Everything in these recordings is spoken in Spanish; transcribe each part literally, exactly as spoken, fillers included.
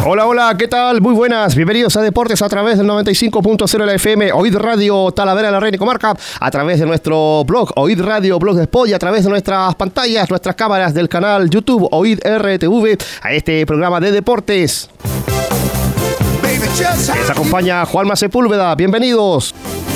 Hola, hola, ¿qué tal? Muy buenas, bienvenidos a Deportes a través del noventa y cinco punto cero de la F M, Oid Radio Talavera de la Reina y Comarca, a través de nuestro blog, Oid Radio Blog de Sport, y a través de nuestras pantallas, nuestras cámaras del canal YouTube, Oid R T V, a este programa de deportes. Les acompaña Juanma Sepúlveda, bienvenidos.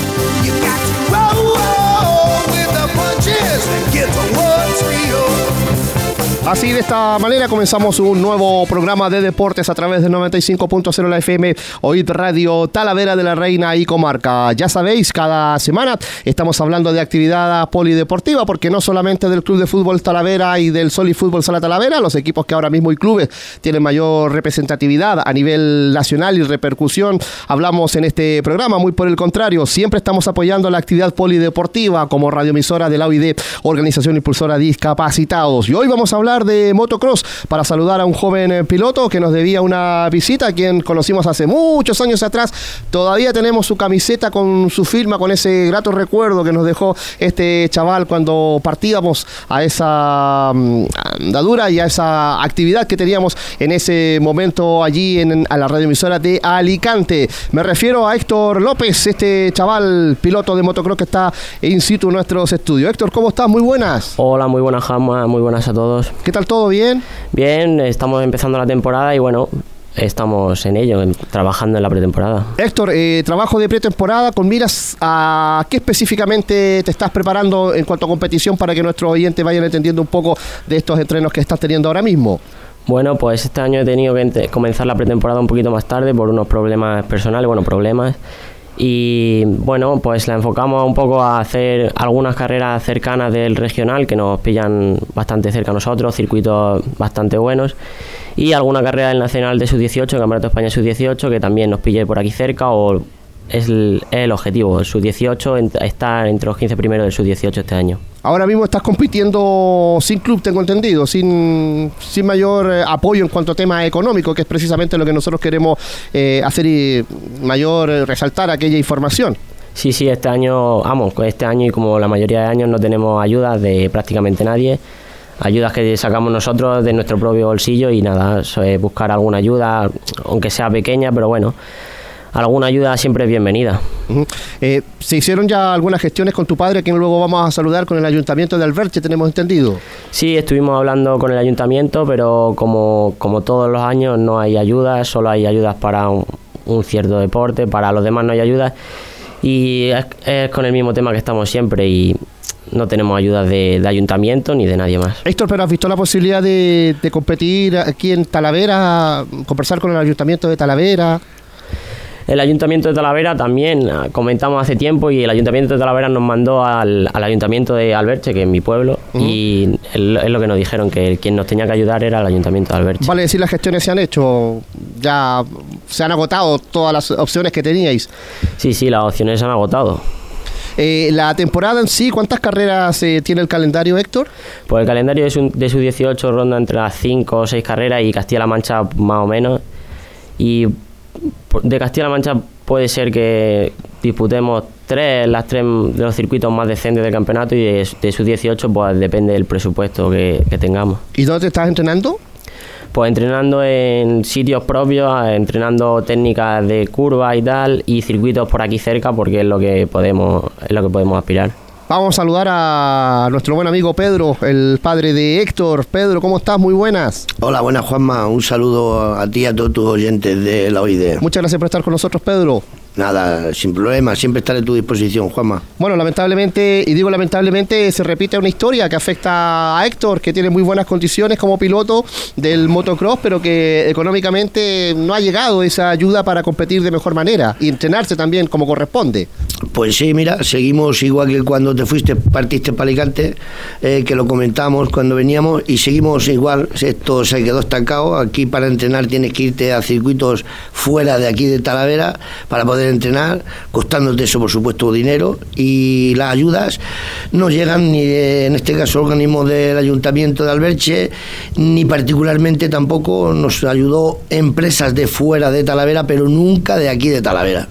Así, de esta manera comenzamos un nuevo programa de deportes a través del noventa y cinco punto cero de la F M, Oid Radio Talavera de la Reina y Comarca. Ya sabéis, cada semana estamos hablando de actividad polideportiva, porque no solamente del Club de Fútbol Talavera y del Soli Fútbol Sala Talavera, los equipos que ahora mismo y clubes tienen mayor representatividad a nivel nacional y repercusión, hablamos en este programa. Muy por el contrario, siempre estamos apoyando la actividad polideportiva como radioemisora de la O I D, Organización Impulsora de Discapacitados. Y hoy vamos a hablar de motocross para saludar a un joven piloto que nos debía una visita, a quien conocimos hace muchos años atrás. Todavía tenemos su camiseta con su firma, con ese grato recuerdo que nos dejó este chaval cuando partíamos a esa andadura y a esa actividad que teníamos en ese momento allí en a la radioemisora de Alicante. Me refiero a Héctor López, este chaval piloto de motocross que está in situ en nuestros estudios. Héctor, ¿cómo estás? Muy buenas. Hola, muy buenas, Juanma, muy buenas a todos. ¿Qué tal, todo bien? Bien, estamos empezando la temporada y bueno, estamos en ello, trabajando en la pretemporada. Héctor, eh, trabajo de pretemporada con miras a qué específicamente te estás preparando en cuanto a competición, para que nuestros oyentes vayan entendiendo un poco de estos entrenos que estás teniendo ahora mismo. Bueno, pues este año he tenido que ent- comenzar la pretemporada un poquito más tarde por unos problemas personales, bueno, problemas. Y bueno, pues la enfocamos un poco a hacer algunas carreras cercanas del regional que nos pillan bastante cerca a nosotros, circuitos bastante buenos, y alguna carrera del nacional de sub dieciocho, el Campeonato de España sub dieciocho, que también nos pille por aquí cerca, o es el, es el objetivo, el sub dieciocho, estar entre los quince primeros del sub dieciocho este año. Ahora mismo estás compitiendo sin club, tengo entendido, sin, sin mayor eh, apoyo en cuanto a tema económico, que es precisamente lo que nosotros queremos eh, hacer y mayor eh, resaltar aquella información. Sí, sí, este año, vamos, este año y como la mayoría de años no tenemos ayudas de prácticamente nadie. Ayudas que sacamos nosotros de nuestro propio bolsillo y nada, es buscar alguna ayuda, aunque sea pequeña, pero bueno, alguna ayuda siempre es bienvenida. Uh-huh. Eh, ¿Se hicieron ya algunas gestiones con tu padre, a quien luego vamos a saludar, con el Ayuntamiento de Alberche, tenemos entendido? Sí, estuvimos hablando con el Ayuntamiento, pero como, como todos los años no hay ayudas, solo hay ayudas para un, un cierto deporte, para los demás no hay ayudas, y es, es con el mismo tema que estamos siempre, y no tenemos ayudas de, de Ayuntamiento ni de nadie más. Héctor, ¿pero has visto la posibilidad de, de competir aquí en Talavera, conversar con el Ayuntamiento de Talavera? El Ayuntamiento de Talavera también comentamos hace tiempo, y el Ayuntamiento de Talavera nos mandó al, al Ayuntamiento de Alberche, que es mi pueblo, uh-huh. y es lo que nos dijeron, que quien nos tenía que ayudar era el Ayuntamiento de Alberche. Vale decir, las gestiones se han hecho, ya se han agotado todas las opciones que teníais. Sí, sí, las opciones se han agotado. Eh, la temporada en sí, ¿cuántas carreras eh, tiene el calendario, Héctor? Pues el calendario es un, de sub dieciocho ronda entre las cinco o seis carreras, y Castilla-La Mancha más o menos, y de Castilla-La Mancha puede ser que disputemos tres, las tres de los circuitos más decentes del campeonato, y de, de sub dieciocho pues depende del presupuesto que, que tengamos. ¿Y dónde te estás entrenando? Pues entrenando en sitios propios, entrenando técnicas de curva y tal, y circuitos por aquí cerca, porque es lo que podemos, es lo que podemos aspirar. Vamos a saludar a nuestro buen amigo Pedro, el padre de Héctor. Pedro, ¿cómo estás? Muy buenas. Hola, buenas, Juanma. Un saludo a ti y a todos tus oyentes de la O I D. Muchas gracias por estar con nosotros, Pedro. Nada, sin problema, siempre estaré a tu disposición, Juanma. Bueno, lamentablemente, y digo lamentablemente, se repite una historia que afecta a Héctor, que tiene muy buenas condiciones como piloto del motocross, pero que económicamente no ha llegado esa ayuda para competir de mejor manera y entrenarse también como corresponde. Pues sí, mira, seguimos igual que cuando te fuiste, partiste para Alicante, eh, que lo comentamos cuando veníamos, y seguimos igual. Esto se quedó estancado. Aquí para entrenar tienes que irte a circuitos fuera de aquí de Talavera para poder entrenar, costándote eso por supuesto dinero, y las ayudas no llegan ni de, en este caso, organismos del Ayuntamiento de Alberche, ni particularmente tampoco nos ayudó empresas de fuera de Talavera, pero nunca de aquí de Talavera.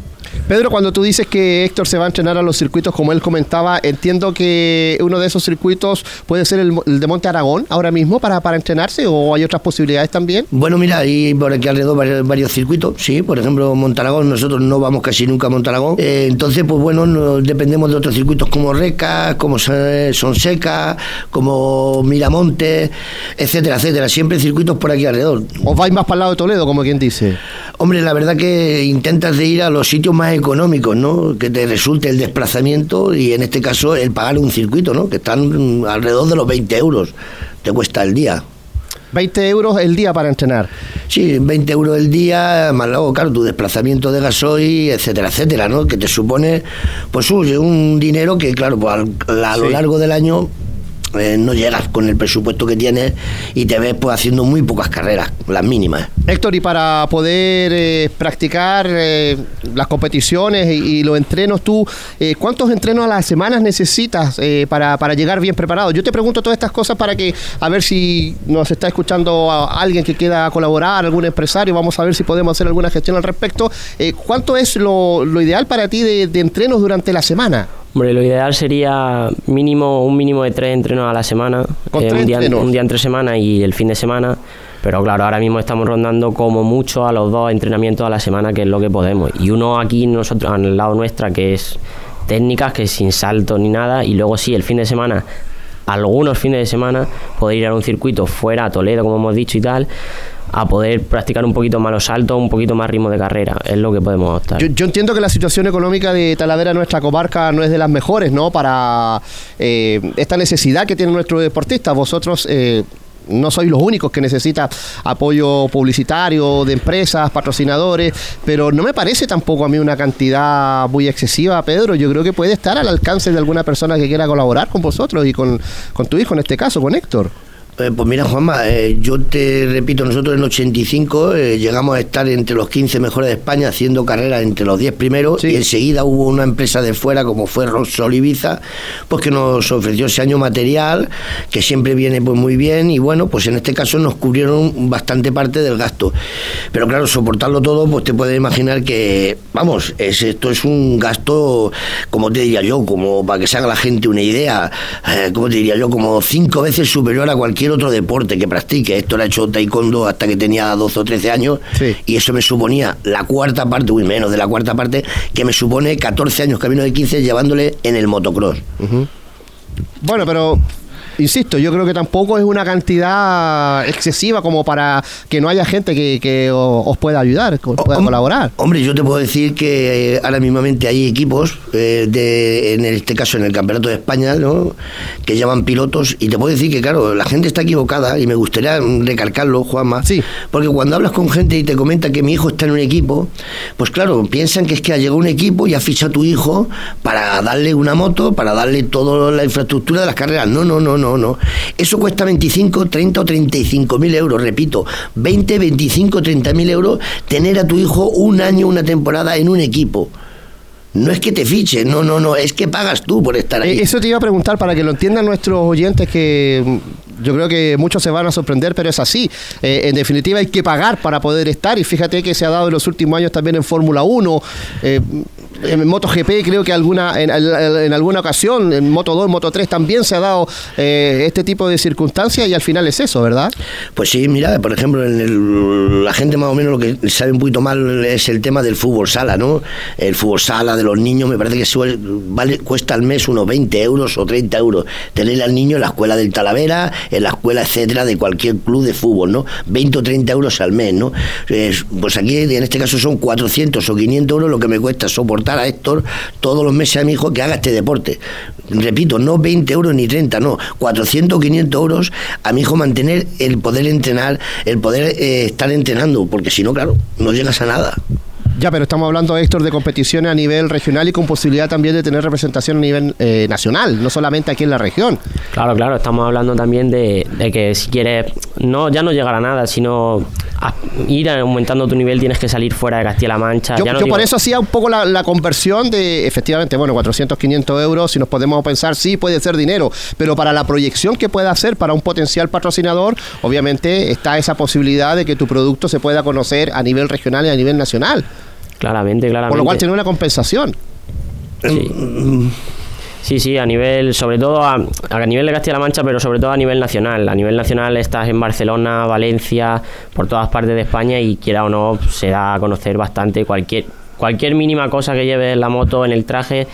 Pedro, cuando tú dices que Héctor se va a entrenar a los circuitos como él comentaba, entiendo que uno de esos circuitos puede ser el, el de Monte Aragón ahora mismo para, para entrenarse, o hay otras posibilidades también. Bueno, mira, hay por aquí alrededor varios, varios circuitos, sí, por ejemplo Montaragón, nosotros no vamos casi nunca a Montaragón, eh, entonces pues bueno, no, dependemos de otros circuitos como Reca, como Sonseca, como Miramonte, etcétera, etcétera, siempre circuitos por aquí alrededor. ¿Os vais más para el lado de Toledo, como quien dice? Hombre, la verdad que intentas de ir a los sitios más económicos, ¿no? Que te resulte el desplazamiento y en este caso el pagar un circuito, ¿no? Que están alrededor de los veinte euros, te cuesta el día. veinte euros el día para entrenar. Sí, veinte euros el día, más luego, claro, tu desplazamiento de gasoil, etcétera, etcétera, ¿no? Que te supone, pues, un dinero que, claro, pues a, a lo sí. largo del año eh, no llegas con el presupuesto que tienes y te ves, pues, haciendo muy pocas carreras, las mínimas. Héctor, y para poder eh, practicar eh, las competiciones y, y los entrenos, tú, eh, ¿cuántos entrenos a las semanas necesitas eh, para, para llegar bien preparado? Yo te pregunto todas estas cosas para que, a ver si nos está escuchando a alguien que quiera colaborar, algún empresario, vamos a ver si podemos hacer alguna gestión al respecto. Eh, ¿Cuánto es lo, lo ideal para ti de, de entrenos durante la semana? Hombre, lo ideal sería mínimo un mínimo de tres entrenos a la semana, ¿Con eh, tres un, día, entrenos? un día entre semana y el fin de semana. Pero claro, ahora mismo estamos rondando como mucho a los dos entrenamientos a la semana, que es lo que podemos. Y uno aquí, nosotros, al lado nuestra, que es técnicas, que es sin salto ni nada. Y luego sí, el fin de semana, algunos fines de semana, poder ir a un circuito fuera, a Toledo, como hemos dicho y tal, a poder practicar un poquito más los saltos, un poquito más ritmo de carrera. Es lo que podemos optar. Yo, yo entiendo que la situación económica de Talavera, nuestra comarca, no es de las mejores, ¿no? Para eh, esta necesidad que tienen nuestros deportistas. Vosotros... Eh, no sois los únicos que necesitan apoyo publicitario de empresas, patrocinadores, pero no me parece tampoco a mí una cantidad muy excesiva, Pedro. Yo creo que puede estar al alcance de alguna persona que quiera colaborar con vosotros y con, con tu hijo, en este caso, con Héctor. Eh, pues mira, Juanma, eh, yo te repito, nosotros en el ochenta y cinco eh, llegamos a estar entre los quince mejores de España haciendo carreras entre los diez primeros, sí. Y enseguida hubo una empresa de fuera como fue Rossol Ibiza, pues que nos ofreció ese año material que siempre viene pues muy bien y bueno, pues en este caso nos cubrieron bastante parte del gasto, pero claro, soportarlo todo, pues te puedes imaginar que, vamos, es, esto es un gasto, como te diría yo, como para que se haga la gente una idea, eh, como te diría yo, como cinco veces superior a cualquier otro deporte que practique. Esto lo ha hecho taekwondo hasta que tenía doce o trece años, sí. Y eso me suponía la cuarta parte, uy, menos de la cuarta parte, que me supone catorce años camino de quince llevándole en el motocross. Uh-huh. Bueno, pero insisto, yo creo que tampoco es una cantidad excesiva como para que no haya gente que, que os pueda ayudar, que os pueda Hom- colaborar. Hombre, yo te puedo decir que eh, ahora mismamente hay equipos, eh, de, en este caso en el Campeonato de España, ¿no?, que llaman pilotos, y te puedo decir que, claro, la gente está equivocada, y me gustaría recalcarlo, Juanma, sí. Porque cuando hablas con gente y te comenta que mi hijo está en un equipo, pues claro, piensan que es que ha llegado un equipo y ha fichado a tu hijo para darle una moto, para darle toda la infraestructura de las carreras. No, no, no, no, no. Eso cuesta veinticinco, treinta o treinta y cinco mil euros, repito, veinte, veinticinco, treinta mil euros tener a tu hijo un año, una temporada en un equipo. No es que te fiche, no, no, no, es que pagas tú por estar ahí. Eso te iba a preguntar para que lo entiendan nuestros oyentes, que yo creo que muchos se van a sorprender, pero es así. Eh, en definitiva hay que pagar para poder estar, y fíjate que se ha dado en los últimos años también en Fórmula uno, eh, en MotoGP creo que alguna en, en alguna ocasión, en Moto dos, Moto tres también se ha dado eh, este tipo de circunstancias, y al final es eso, ¿verdad? Pues sí, mira, por ejemplo, en el, la gente más o menos lo que sabe un poquito mal es el tema del fútbol sala, ¿no? El fútbol sala de los niños, me parece que suele, vale, cuesta al mes unos veinte euros o treinta euros tener al niño en la escuela del Talavera, en la escuela, etcétera, de cualquier club de fútbol, ¿no? veinte o treinta euros al mes, ¿no? Es, pues aquí en este caso son cuatrocientos o quinientos euros lo que me cuesta soportar a Héctor todos los meses a mi hijo que haga este deporte. Repito, no veinte euros ni treinta, no, cuatrocientos o quinientos euros a mi hijo mantener el poder entrenar, el poder eh, estar entrenando, porque si no, claro, no llegas a nada. Ya, pero estamos hablando, Héctor, de competiciones a nivel regional y con posibilidad también de tener representación a nivel eh, nacional, no solamente aquí en la región. Claro, claro, estamos hablando también de, de que si quieres, no ya no llegar a nada, sino a ir aumentando tu nivel, tienes que salir fuera de Castilla-La Mancha. Yo, ya no yo digo... por eso hacía un poco la, la conversión de, efectivamente, bueno, cuatrocientos, quinientos euros, si nos podemos pensar, sí, puede ser dinero, pero para la proyección que pueda hacer para un potencial patrocinador, obviamente está esa posibilidad de que tu producto se pueda conocer a nivel regional y a nivel nacional. Claramente, claramente. Por lo cual tiene una compensación. Sí. Sí, sí, a nivel, sobre todo a, a nivel de Castilla-La Mancha, pero sobre todo a nivel nacional. A nivel nacional estás en Barcelona, Valencia, por todas partes de España y quiera o no, se da a conocer bastante. Cualquier, cualquier mínima cosa que lleves en la moto, en el traje,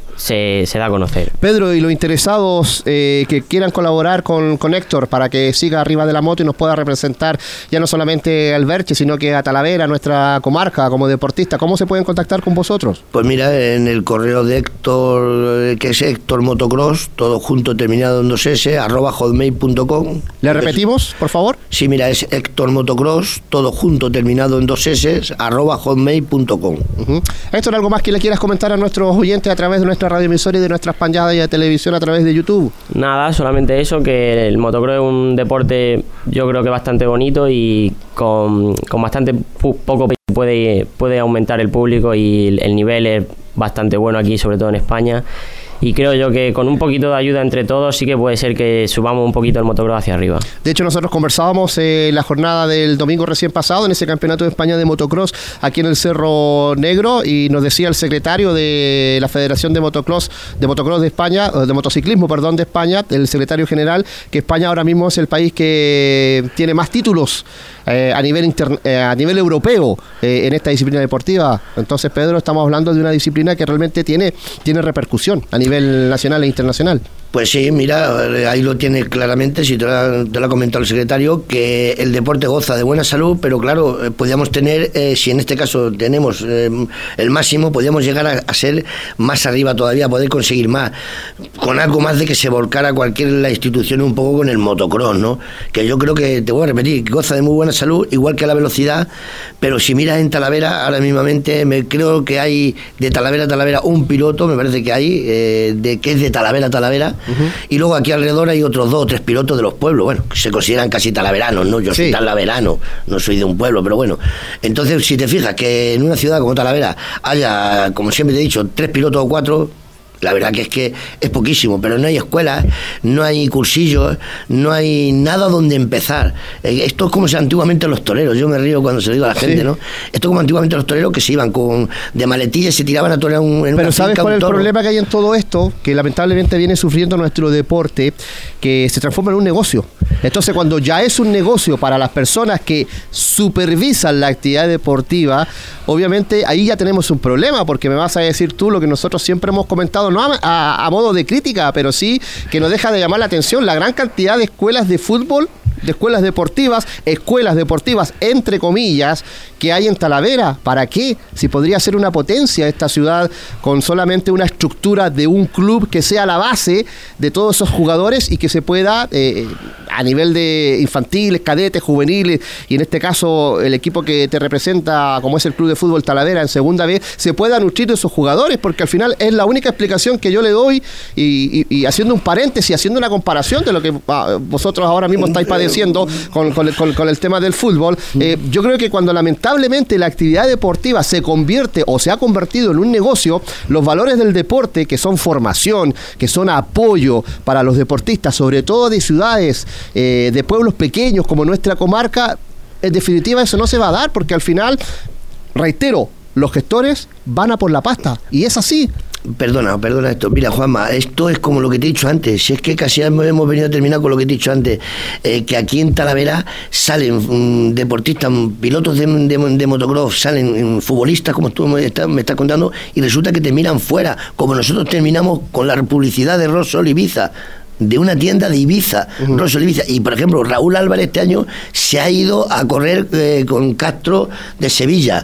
se, se da a conocer. Pedro, y los interesados eh, que quieran colaborar con, con Héctor para que siga arriba de la moto y nos pueda representar ya no solamente al Berche, sino que a Talavera, nuestra comarca, como deportista, ¿cómo se pueden contactar con vosotros? Pues mira, en el correo de Héctor, que es Héctor Motocross, todo junto terminado en dos S, arroba hotmail punto com. ¿Le repetimos, por favor? Sí, mira, es Héctor Motocross, todo junto terminado en dos S, arroba hotmail punto com. Uh-huh. Héctor, ¿algo más que le quieras comentar a nuestros oyentes a través de nuestra radioemisora y de nuestras pantallas de televisión a través de YouTube? Nada, solamente eso, que el motocross es un deporte yo creo que bastante bonito y con, con bastante pu- poco puede, puede aumentar el público y el nivel es bastante bueno aquí, sobre todo en España. Y creo yo que con un poquito de ayuda entre todos sí que puede ser que subamos un poquito el motocross hacia arriba. De hecho, nosotros conversábamos en la jornada del domingo recién pasado, en ese campeonato de España de motocross aquí en el Cerro Negro, y nos decía el secretario de la Federación de Motocross de Motocross de España, de motociclismo, perdón, de España, el secretario general, que España ahora mismo es el país que tiene más títulos eh, a nivel inter, eh, a nivel europeo eh, en esta disciplina deportiva. Entonces, Pedro, estamos hablando de una disciplina que realmente tiene, tiene repercusión a nivel nivel nacional e internacional. Pues sí, mira, ahí lo tiene claramente, si te lo, ha, te lo ha comentado el secretario, que el deporte goza de buena salud, pero claro, eh, podríamos tener, eh, si en este caso tenemos eh, el máximo, podríamos llegar a, a ser más arriba todavía, poder conseguir más, con algo más de que se volcara cualquier la institución un poco con el motocross, ¿no? Que yo creo que, te voy a repetir, que goza de muy buena salud, igual que la velocidad, pero si miras en Talavera, ahora mismamente me creo que hay de Talavera a Talavera un piloto, me parece que hay, eh, de que es de Talavera a Talavera. Uh-huh. Y luego aquí alrededor hay otros dos o tres pilotos de los pueblos, bueno, que se consideran casi talaveranos, ¿no? Yo sí. soy talaverano, no soy de un pueblo, pero bueno. Entonces, si te fijas que en una ciudad como Talavera haya, como siempre te he dicho, tres pilotos o cuatro, la verdad que es que es poquísimo, pero no hay escuelas, no hay cursillos, no hay nada donde empezar. Esto es como si antiguamente los toreros, yo me río cuando se lo digo a la gente, sí. ¿no? Esto es como antiguamente los toreros que se iban con de maletillas y se tiraban a torear un, en Pero una ¿sabes finca, cuál es el toro? problema que hay en todo esto? Que lamentablemente viene sufriendo nuestro deporte, que se transforma en un negocio. Entonces, cuando ya es un negocio para las personas que supervisan la actividad deportiva, obviamente ahí ya tenemos un problema, porque me vas a decir tú lo que nosotros siempre hemos comentado, no a, a, a modo de crítica, pero sí que nos deja de llamar la atención la gran cantidad de escuelas de fútbol, de escuelas deportivas, escuelas deportivas entre comillas, que hay en Talavera. ¿Para qué? Si podría ser una potencia esta ciudad con solamente una estructura de un club que sea la base de todos esos jugadores y que se pueda, eh, a nivel de infantiles, cadetes, juveniles, y en este caso el equipo que te representa, como es el Club de Fútbol Talavera en segunda vez, se pueda nutrir de esos jugadores, porque al final es la única explicación que yo le doy, y, y, y haciendo un paréntesis, haciendo una comparación de lo que ah, vosotros ahora mismo estáis padeciendo con, con, con, con el tema del fútbol, eh, yo creo que cuando lamentablemente la actividad deportiva se convierte o se ha convertido en un negocio, los valores del deporte, que son formación, que son apoyo para los deportistas, sobre todo de ciudades, eh, de pueblos pequeños como nuestra comarca, en definitiva eso no se va a dar, porque al final, reitero, los gestores van a por la pasta, y es así. Perdona, perdona esto. Mira, Juanma, esto es como lo que te he dicho antes. Si es que casi hemos venido a terminar con lo que te he dicho antes, eh, que aquí en Talavera salen um, deportistas, pilotos de, de, de motocross, salen um, futbolistas, como tú me estás, me estás contando, y resulta que terminan fuera, como nosotros terminamos con la publicidad de Rosol Ibiza, de una tienda de Ibiza, uh-huh. Rosol Ibiza. Y por ejemplo, Raúl Álvarez este año se ha ido a correr eh, con Castro de Sevilla,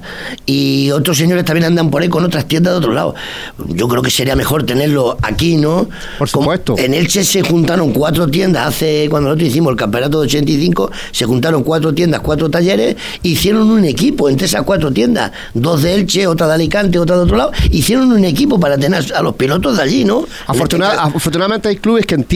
y otros señores también andan por ahí con otras tiendas de otro lado. Yo creo que sería mejor tenerlo aquí, ¿no? Por supuesto. Como en Elche se juntaron cuatro tiendas, hace cuando nosotros hicimos el campeonato de ochenta y cinco, se juntaron cuatro tiendas, cuatro talleres, hicieron un equipo entre esas cuatro tiendas, dos de Elche, otra de Alicante, otra de otro lado, hicieron un equipo para tener a los pilotos de allí, ¿no? Afortunad, afortunadamente hay clubes que entienden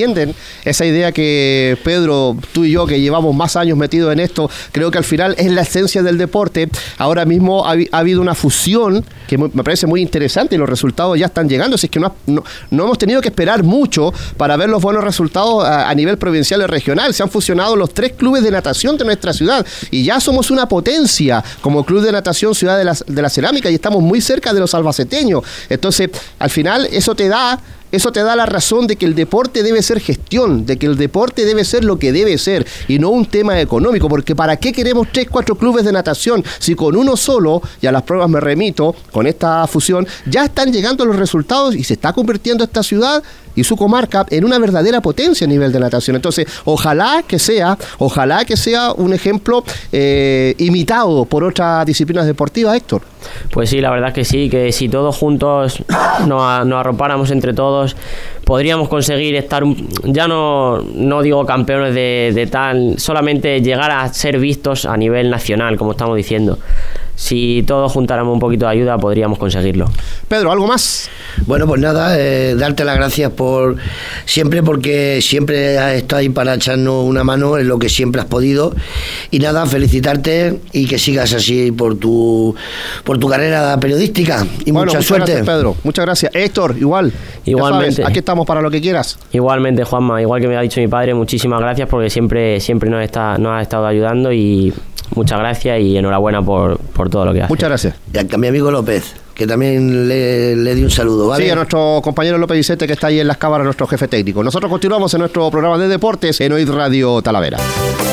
entienden esa idea que Pedro, tú y yo, que llevamos más años metidos en esto, creo que al final es la esencia del deporte. Ahora mismo ha, ha habido una fusión que me parece muy interesante y los resultados ya están llegando, así que no, no, no hemos tenido que esperar mucho para ver los buenos resultados a, a nivel provincial y regional. Se han fusionado los tres clubes de natación de nuestra ciudad y ya somos una potencia como Club de Natación Ciudad de la, de la Cerámica y estamos muy cerca de los albaceteños. Entonces, al final, eso te da Eso te da la razón de que el deporte debe ser gestión, de que el deporte debe ser lo que debe ser y no un tema económico, porque ¿para qué queremos tres, cuatro clubes de natación si con uno solo, y a las pruebas me remito, con esta fusión, ya están llegando los resultados y se está convirtiendo esta ciudad y su comarca en una verdadera potencia a nivel de natación? Entonces, ojalá que sea, ojalá que sea un ejemplo eh, imitado por otras disciplinas deportivas, Héctor. Pues sí, la verdad es que sí, que si todos juntos nos, nos arropáramos entre todos, podríamos conseguir estar, ya no, no digo campeones de, de tal, solamente llegar a ser vistos a nivel nacional, como estamos diciendo. Si todos juntáramos un poquito de ayuda, podríamos conseguirlo. Pedro, ¿algo más? Bueno, pues nada, eh, darte las gracias por siempre, porque siempre has estado ahí para echarnos una mano en lo que siempre has podido. Y nada, felicitarte y que sigas así por tu por tu carrera periodística. Y bueno, mucha muchas suerte. Gracias, Pedro. Muchas gracias. Héctor, igual. Igualmente. Sabes, aquí estamos para lo que quieras. Igualmente, Juanma, igual que me ha dicho mi padre, muchísimas gracias porque siempre, siempre nos, está, nos ha estado ayudando y muchas gracias y enhorabuena por, por todo lo que hace. Muchas gracias. Y a mi amigo López, que también le, le di un saludo, ¿vale? Sí, a nuestro compañero López Vicente, que está ahí en las cámaras, nuestro jefe técnico. Nosotros continuamos en nuestro programa de deportes en Oíd Radio Talavera.